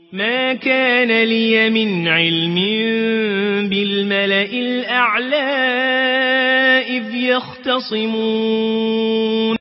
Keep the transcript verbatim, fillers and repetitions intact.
ما كان لي من علم بالملأ الأعلى إذ يختصمون